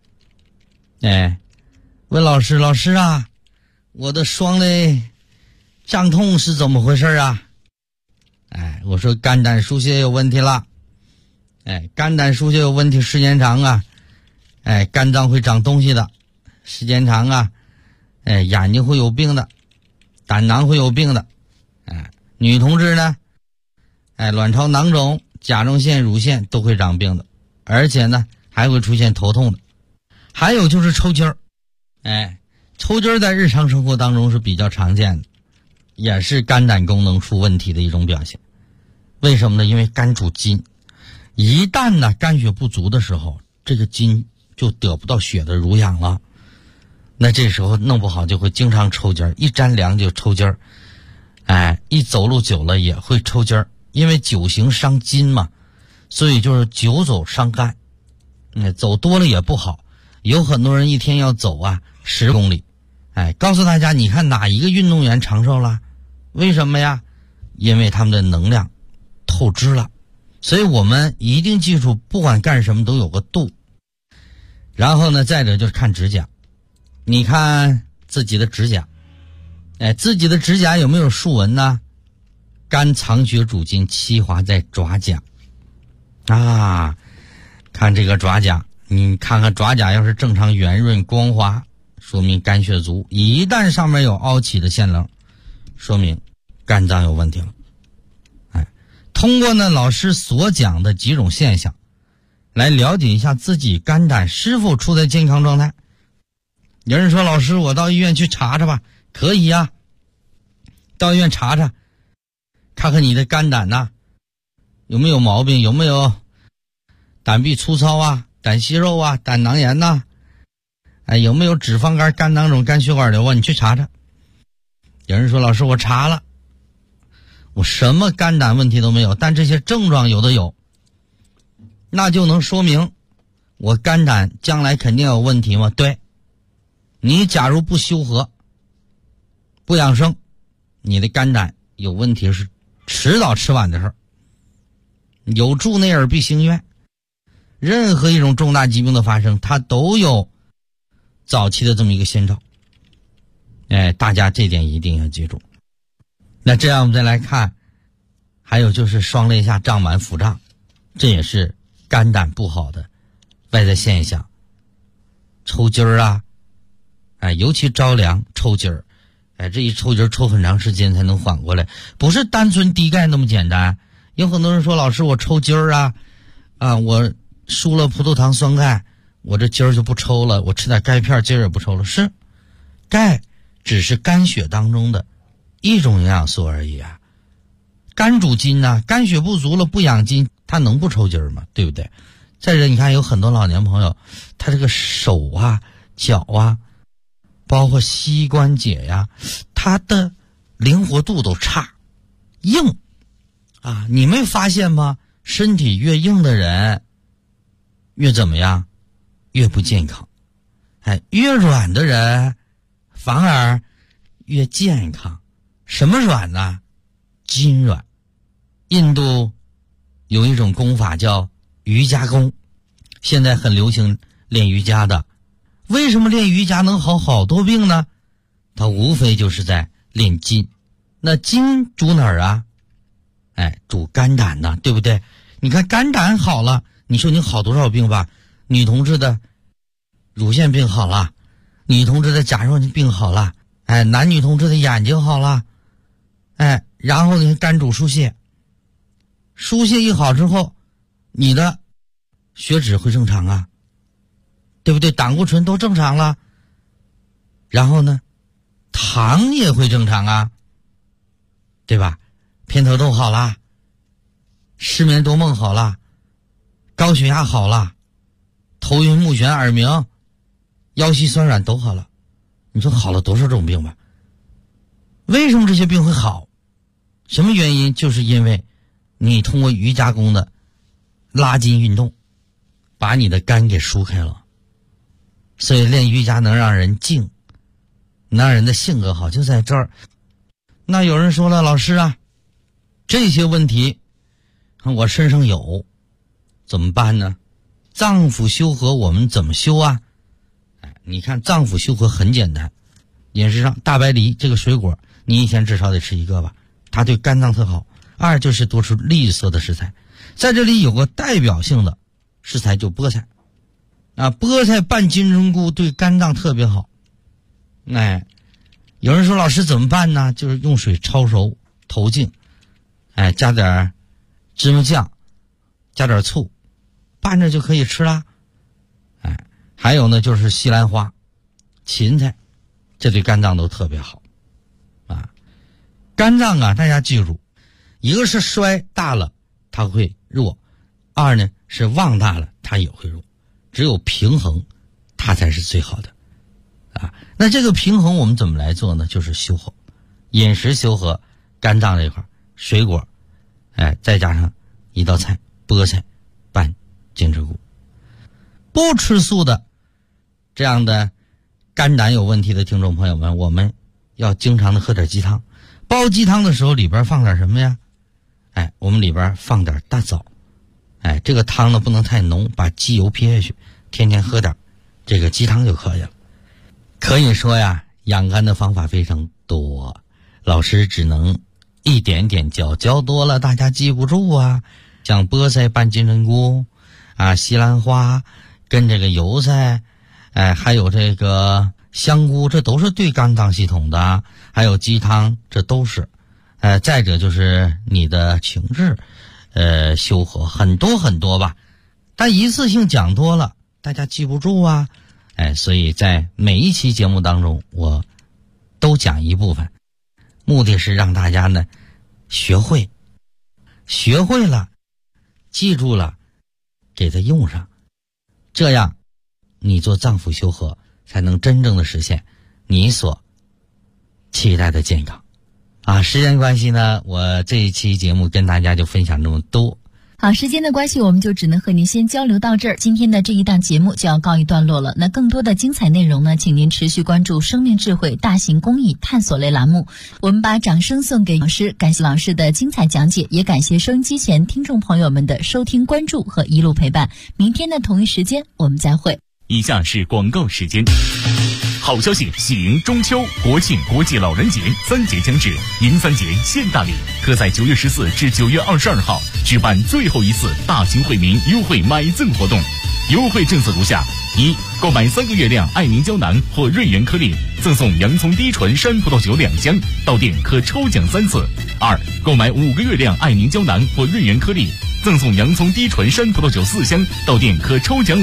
问老师啊，我的双肋胀痛是怎么回事啊？我说肝胆疏泄有问题了。肝胆疏泄有问题，时间长啊，肝脏会长东西的，时间长啊，眼睛会有病的，胆囊会有病的，女同志呢，卵巢囊肿、甲状腺、乳腺都会长病的，而且呢还会出现头痛的。还有就是抽筋儿，抽筋儿在日常生活当中是比较常见的，也是肝胆功能出问题的一种表现。为什么呢？因为肝主筋，一旦呢肝血不足的时候，这个筋就得不到血的濡养了，那这时候弄不好就会经常抽筋儿，一沾凉就抽筋儿，一走路久了也会抽筋儿，因为久行伤筋嘛，所以就是久走伤肝，走多了也不好。有很多人一天要走10公里，告诉大家，你看哪一个运动员长寿了？为什么呀？因为他们的能量透支了。所以我们一定记住，不管干什么都有个度。然后呢，再者就是看指甲，你看自己的指甲，自己的指甲有没有竖纹呢？肝藏血主筋，气滑在爪甲啊。看这个爪甲，你看看爪甲要是正常圆润光滑，说明肝血足；一旦上面有凹起的线棱，说明肝脏有问题了。通过呢老师所讲的几种现象，来了解一下自己肝胆是否处在健康状态。有人说，老师我到医院去查查吧，可以啊，到医院查查，看看你的肝胆有没有毛病，有没有胆壁粗糙啊、胆息肉啊、胆囊炎有没有脂肪肝、肝囊肿、肝血管瘤你去查查。有人说，老师我查了，我什么肝胆问题都没有，但这些症状有的有，那就能说明我肝胆将来肯定有问题吗？对，你假如不修和不养生，你的肝胆有问题是迟早迟晚的事儿。有助内耳必行院，任何一种重大疾病的发生，它都有早期的这么一个先兆。大家这点一定要记住。那这样我们再来看，还有就是双肋下胀满腹胀，这也是肝胆不好的外在现象。抽筋儿尤其着凉抽筋儿，这一抽筋儿抽很长时间才能缓过来，不是单纯低钙那么简单。有很多人说，老师我抽筋儿我输了葡萄糖酸钙，我这筋儿就不抽了，我吃点钙片筋儿也不抽了。是，钙只是肝血当中的一种营养素而已肝主筋肝血不足了不养筋，它能不抽筋儿吗？对不对？再者你看，有很多老年朋友，他这个手脚包括膝关节他的灵活度都差，硬你没发现吗？身体越硬的人越怎么样？越不健康。越软的人反而越健康。什么软呢？筋软。印度有一种功法叫瑜伽功，现在很流行练瑜伽的。为什么练瑜伽能好好多病呢？它无非就是在练筋， 那筋主哪儿啊？主肝胆呐，对不对？你看肝胆好了，你说你好多少病吧？女同志的乳腺病好了，女同志的甲状腺病好了，男女同志的眼睛好了，然后呢，肝主疏泄，疏泄一好之后，你的血脂会正常啊，对不对？胆固醇都正常了，然后呢，糖也会正常啊，对吧？偏头痛好了，失眠多梦好了，高血压好了，头晕目眩耳鸣，腰膝酸软都好了。你说好了多少种病吧？为什么这些病会好？什么原因？就是因为你通过瑜伽功的拉筋运动把你的肝给疏开了。所以练瑜伽能让人静，能让人的性格好，就在这儿。那有人说了，老师啊，这些问题我身上有，怎么办呢？脏腑修和我们怎么修啊？你看脏腑修和很简单，饮食上大白梨这个水果，你一天至少得吃1个吧，它对肝脏特好。二就是多吃绿色的食材，在这里有个代表性的食材就菠菜菠菜拌金针菇对肝脏特别好。有人说老师怎么办呢？就是用水焯熟投净，加点芝麻酱，加点醋，拌着就可以吃啦。还有呢，就是西兰花、芹菜，这对肝脏都特别好肝脏大家记住，一个是衰大了它会弱，二呢是旺大了它也会弱，只有平衡它才是最好的那这个平衡我们怎么来做呢？就是修和，饮食修和肝脏这一块，水果再加上一道菜菠菜拌金针菇。不吃素的这样的肝胆有问题的听众朋友们，我们要经常的喝点鸡汤。煲鸡汤的时候里边放点什么呀？我们里边放点大枣。这个汤呢不能太浓，把鸡油撇下去，天天喝点这个鸡汤就可以了。可以说呀，养肝的方法非常多，老师只能一点点教多了大家记不住啊。像菠菜拌金针菇西兰花跟这个油菜还有这个香菇，这都是对肝脏系统的，还有鸡汤，这都是再者就是你的情志修和，很多很多吧，但一次性讲多了大家记不住啊。所以在每一期节目当中我都讲一部分，目的是让大家呢学会了，记住了，给它用上，这样你做脏腑修和才能真正的实现你所期待的健康时间关系呢，我这一期节目跟大家就分享这么多。 好，时间的关系我们就只能和您先交流到这儿，今天的这一档节目就要告一段落了。那更多的精彩内容呢，请您持续关注生命智慧大型公益探索类栏目。我们把掌声送给老师，感谢老师的精彩讲解，也感谢收音机前听众朋友们的收听关注和一路陪伴。明天的同一时间我们再会。 以下是广告时间。好消息，喜迎中秋、国庆、国际老人节3节将至，迎3节献大礼，特在9月14至9月22号举办最后一次大型惠民优惠买赠活动。优惠政策如下：一、购买3个月亮爱凝胶囊或润元颗粒，赠送洋葱低醇山葡萄酒2箱，到店可抽奖3次；二、购买5个月亮爱凝胶囊或润元颗粒，赠送洋葱低醇山葡萄酒4箱，到店可抽奖